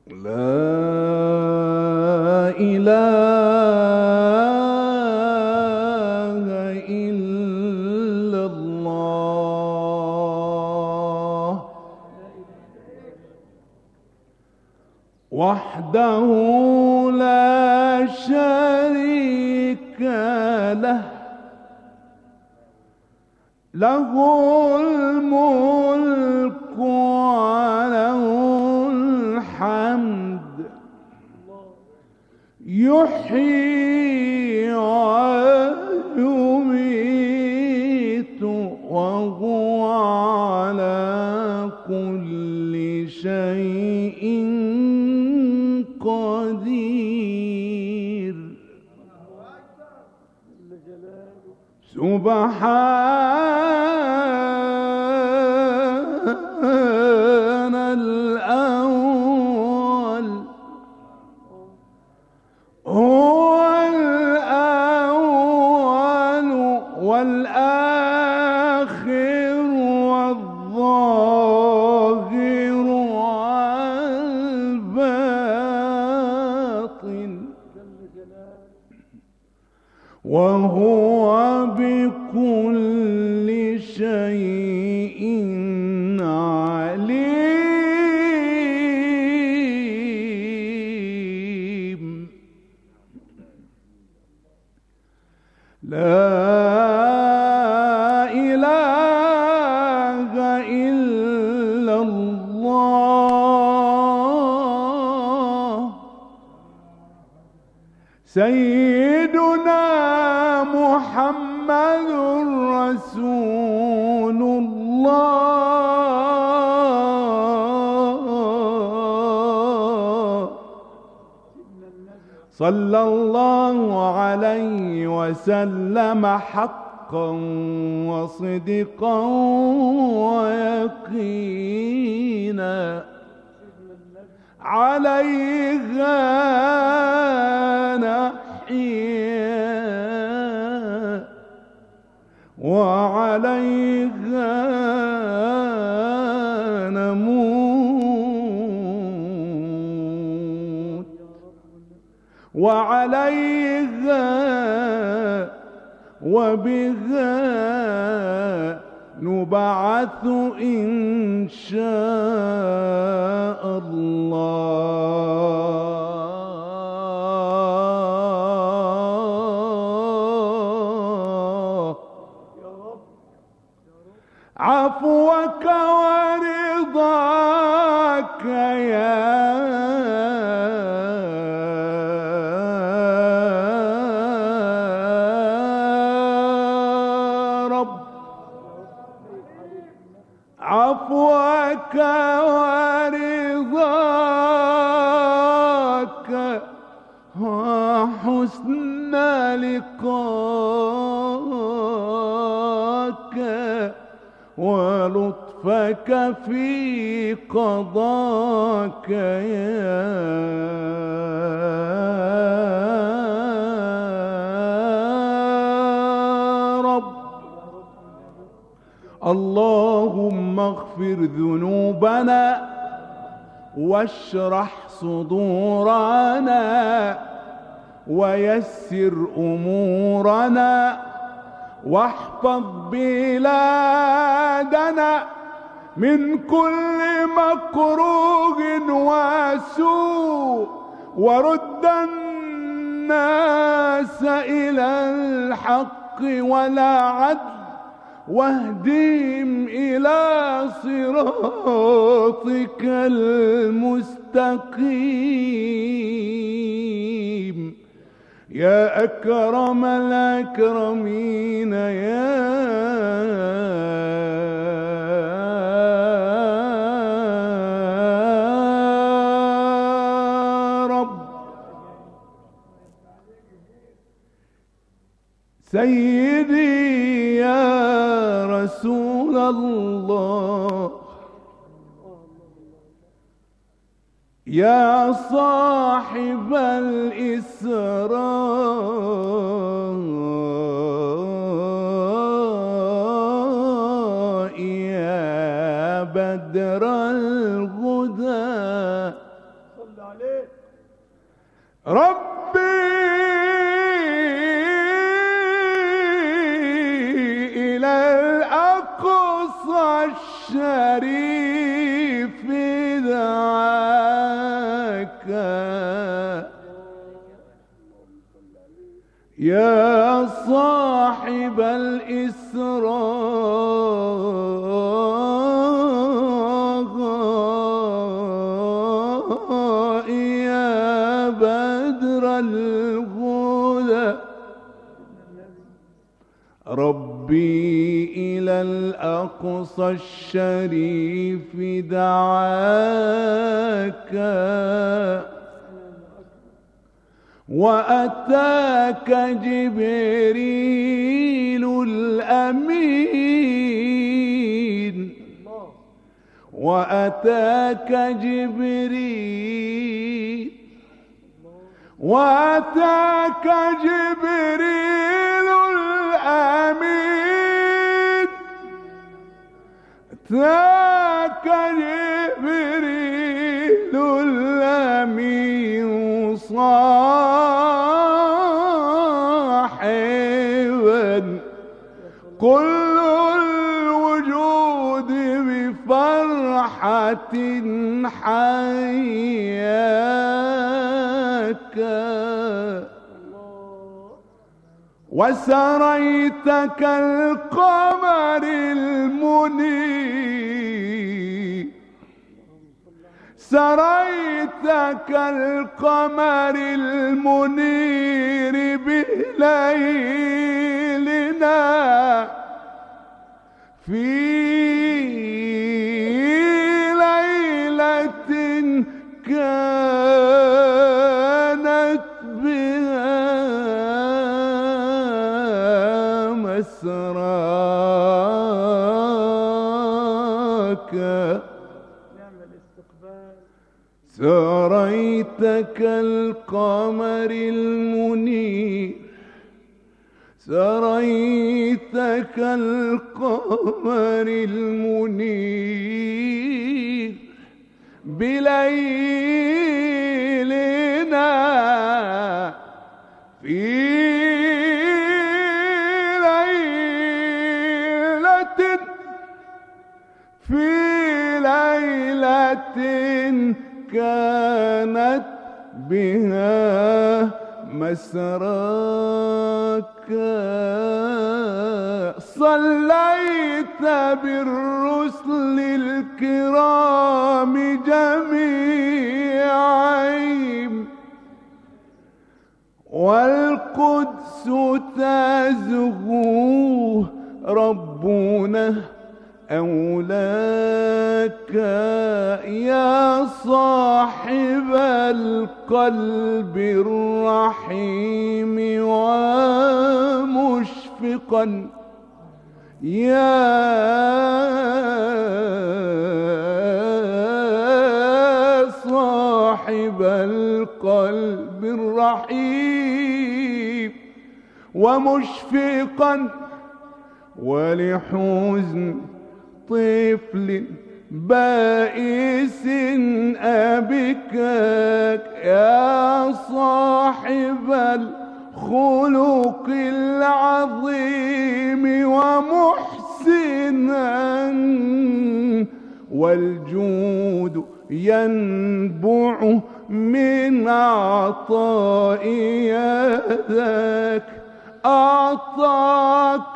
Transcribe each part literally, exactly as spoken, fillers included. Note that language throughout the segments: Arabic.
لا إله إلا الله وحده لا شريك له، له الملك وله الحمد، يحيي ويميت وهو على كل شيء قدير. سبحان الأول هو الأول والآخر والظاهر والباطن، وهو بكل شيء عليم. لا إله إلا الله سيدنا محمد رسول الله صلى الله عليه وسلم حقا وصدقا ويقينا، عليها نحيا وعليها نموت وعليها وبها نبعث إن شاء الله. عفوك ورضاك يا عفوك ورضاك وحسن لقاك ولطفك في قضاك يا رب. اللهم اغفر ذنوبنا واشرح صدورنا ويسر أمورنا واحفظ بلادنا من كل مكروه وسوء، ورد الناس إلى الحق والعدل، واهدهم إلى صراطك المستقيم يا أكرم الأكرمين يا رب. سيدي يا رسول الله يا صاحب الإسراء يا بدر الهدى ربي إلى الأقصى الشريف دعاك يا صاحب الإسراء يا بدر الهدى ربي إلى الأقصى الشريف دعاك وأتاك جبريل الأمين وأتاك جبريل وأتاك جبريل الأمين أتاك جبريل الأمين صاحبا كل الوجود بفرحة حياك وسريت كالقمر المنير سريت كالقمر المنير بليلنا في ليلة كانت بها مسراك سريت كالقمر المنير سريت كالقمر المنير بليلنا في ليلة في ليلة كانت بها مسراك صليت بالرسل الكرام جميعهم والقدس تزهوه ربنا أولاك يا صاحب القلب الرحيم ومشفقا يا صاحب القلب الرحيم ومشفقا ولحزن طفل بائس أبكاك يا صاحب الخلق العظيم ومحسنا والجود ينبع من عطاء يدك أعطاك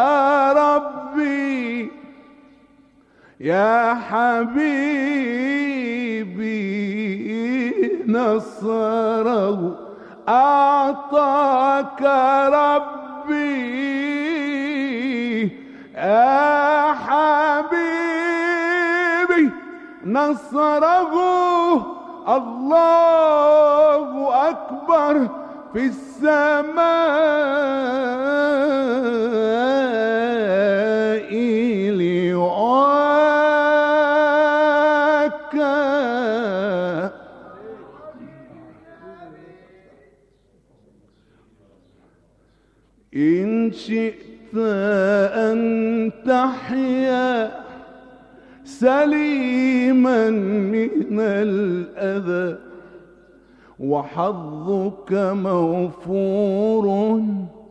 ربي يا حبيبي نصره أعطاك ربي يا حبيبي نصره الله أكبر في السماء لواك إن شئت أن تحيا سليما من الأذى وحظك موفور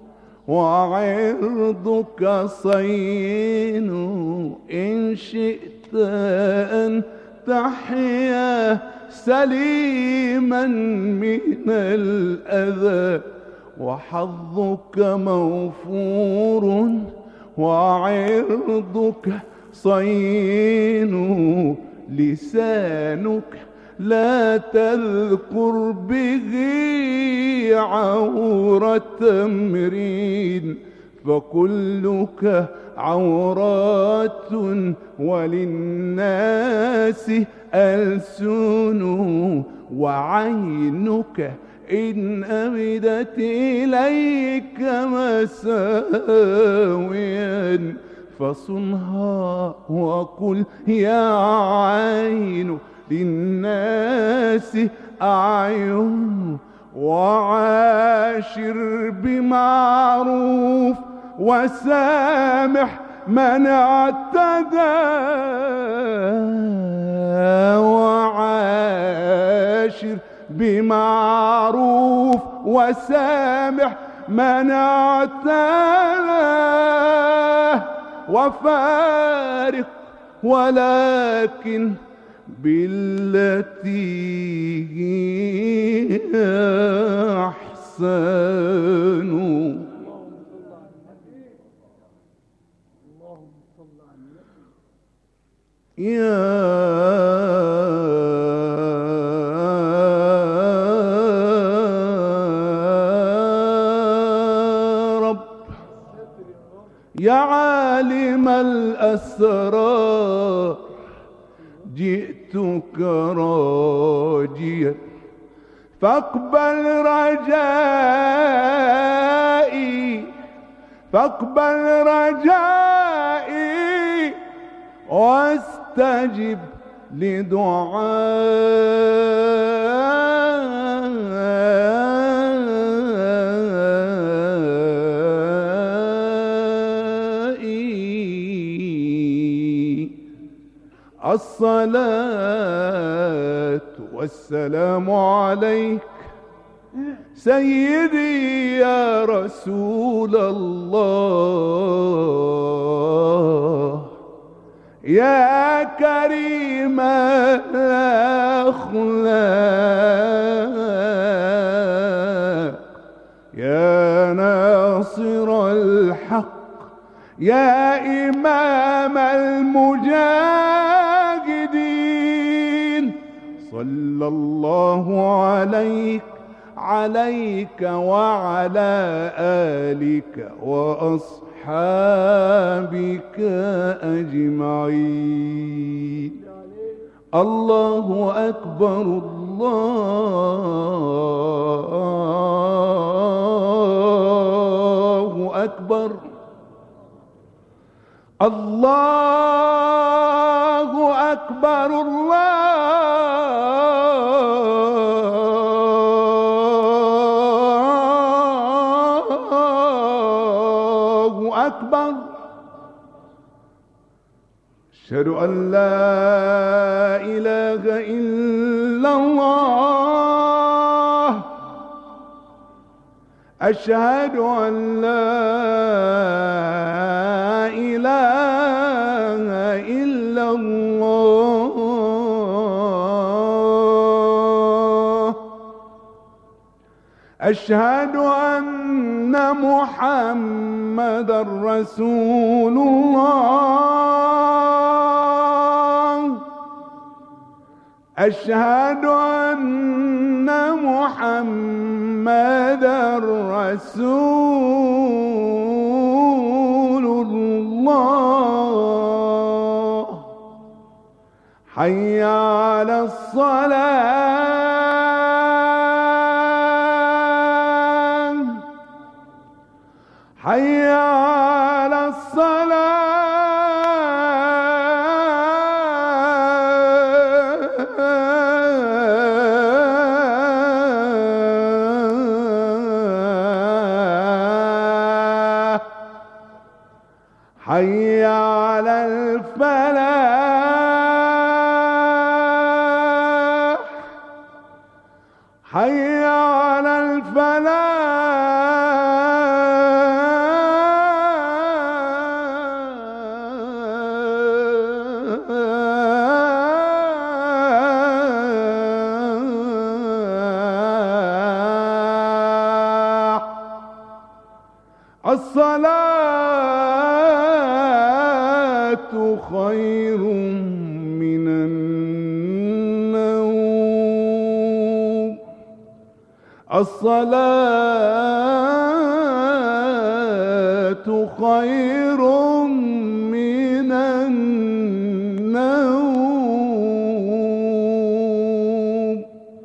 وعرضك صين. إن شئت أن تحيا سليما من الأذى، وحظك موفور وعرضك صين. لسانك لا تذكر به عورة امرئ، فكلك عورات وللناس ألسن. وعينك إن أمدت إليك مساويا فصنها وقل يا عين للناس أعين. وعاشر بمعروف وسامح من اعتدى، وعاشر بمعروف وسامح من اعتدى، وفارق ولكن بالتي هي أحسن. يا رب يا عالم الأسرار، جئتك راجيا فاقبل رجائي، فاقبل رجائي واستجب لدعائي. الصلاة والسلام عليك سيدي يا رسول الله، يا كريم الأخلاق، يا ناصر الحق، يا إمام المجاهدين. صلى الله عليك عليك وعلى آلك وأصحابك أجمعين. الله أكبر، الله أكبر، الله أكبر، الله أكبر. أشهد أن لا إله إلا الله، أشهد أن لا إله إلا الله، أشهد أن محمدًا رسول الله، أشهد أن محمدًا رسول الله. حي على الصلاة، حي على الصلاة. حي على الفلاح، حي على الفلاح. الصلاة خير من النوم. الصلاة خير من النوم.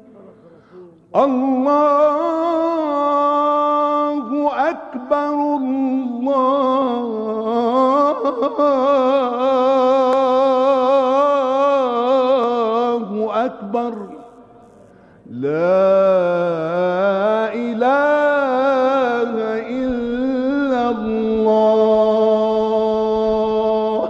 الله أكبر الله أكبر. لا إله إلا الله.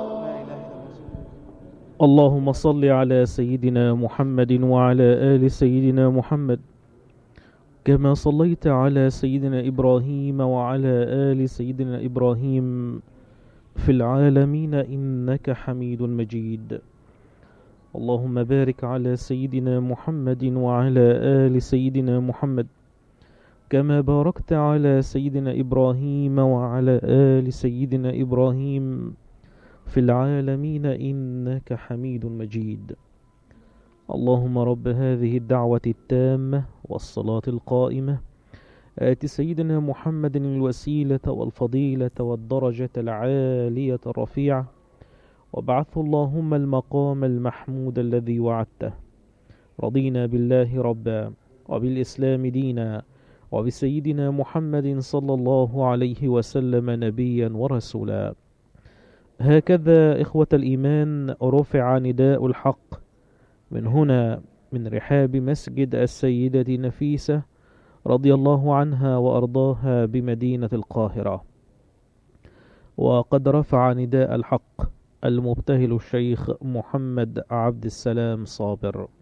اللهم صل على سيدنا محمد وعلى آل سيدنا محمد كما صليت على سيدنا إبراهيم وعلى آل سيدنا إبراهيم في العالمين إنك حميد مجيد. اللهم بارك على سيدنا محمد وعلى آل سيدنا محمد كما باركت على سيدنا إبراهيم وعلى آل سيدنا إبراهيم في العالمين إنك حميد مجيد. اللهم رب هذه الدعوة التامة والصلاة القائمة آت سيدنا محمد الوسيلة والفضيلة والدرجة العالية الرفيعة وابعثه اللهم المقام المحمود الذي وعدته. رضينا بالله ربا وبالإسلام دينا وبسيدنا محمد صلى الله عليه وسلم نبيا ورسولا. هكذا إخوة الإيمان رفع نداء الحق من هنا من رحاب مسجد السيدة نفيسة رضي الله عنها وأرضاها بمدينة القاهرة. وقد رفع نداء الحق المبتهل الشيخ محمد عبد السلام صابر.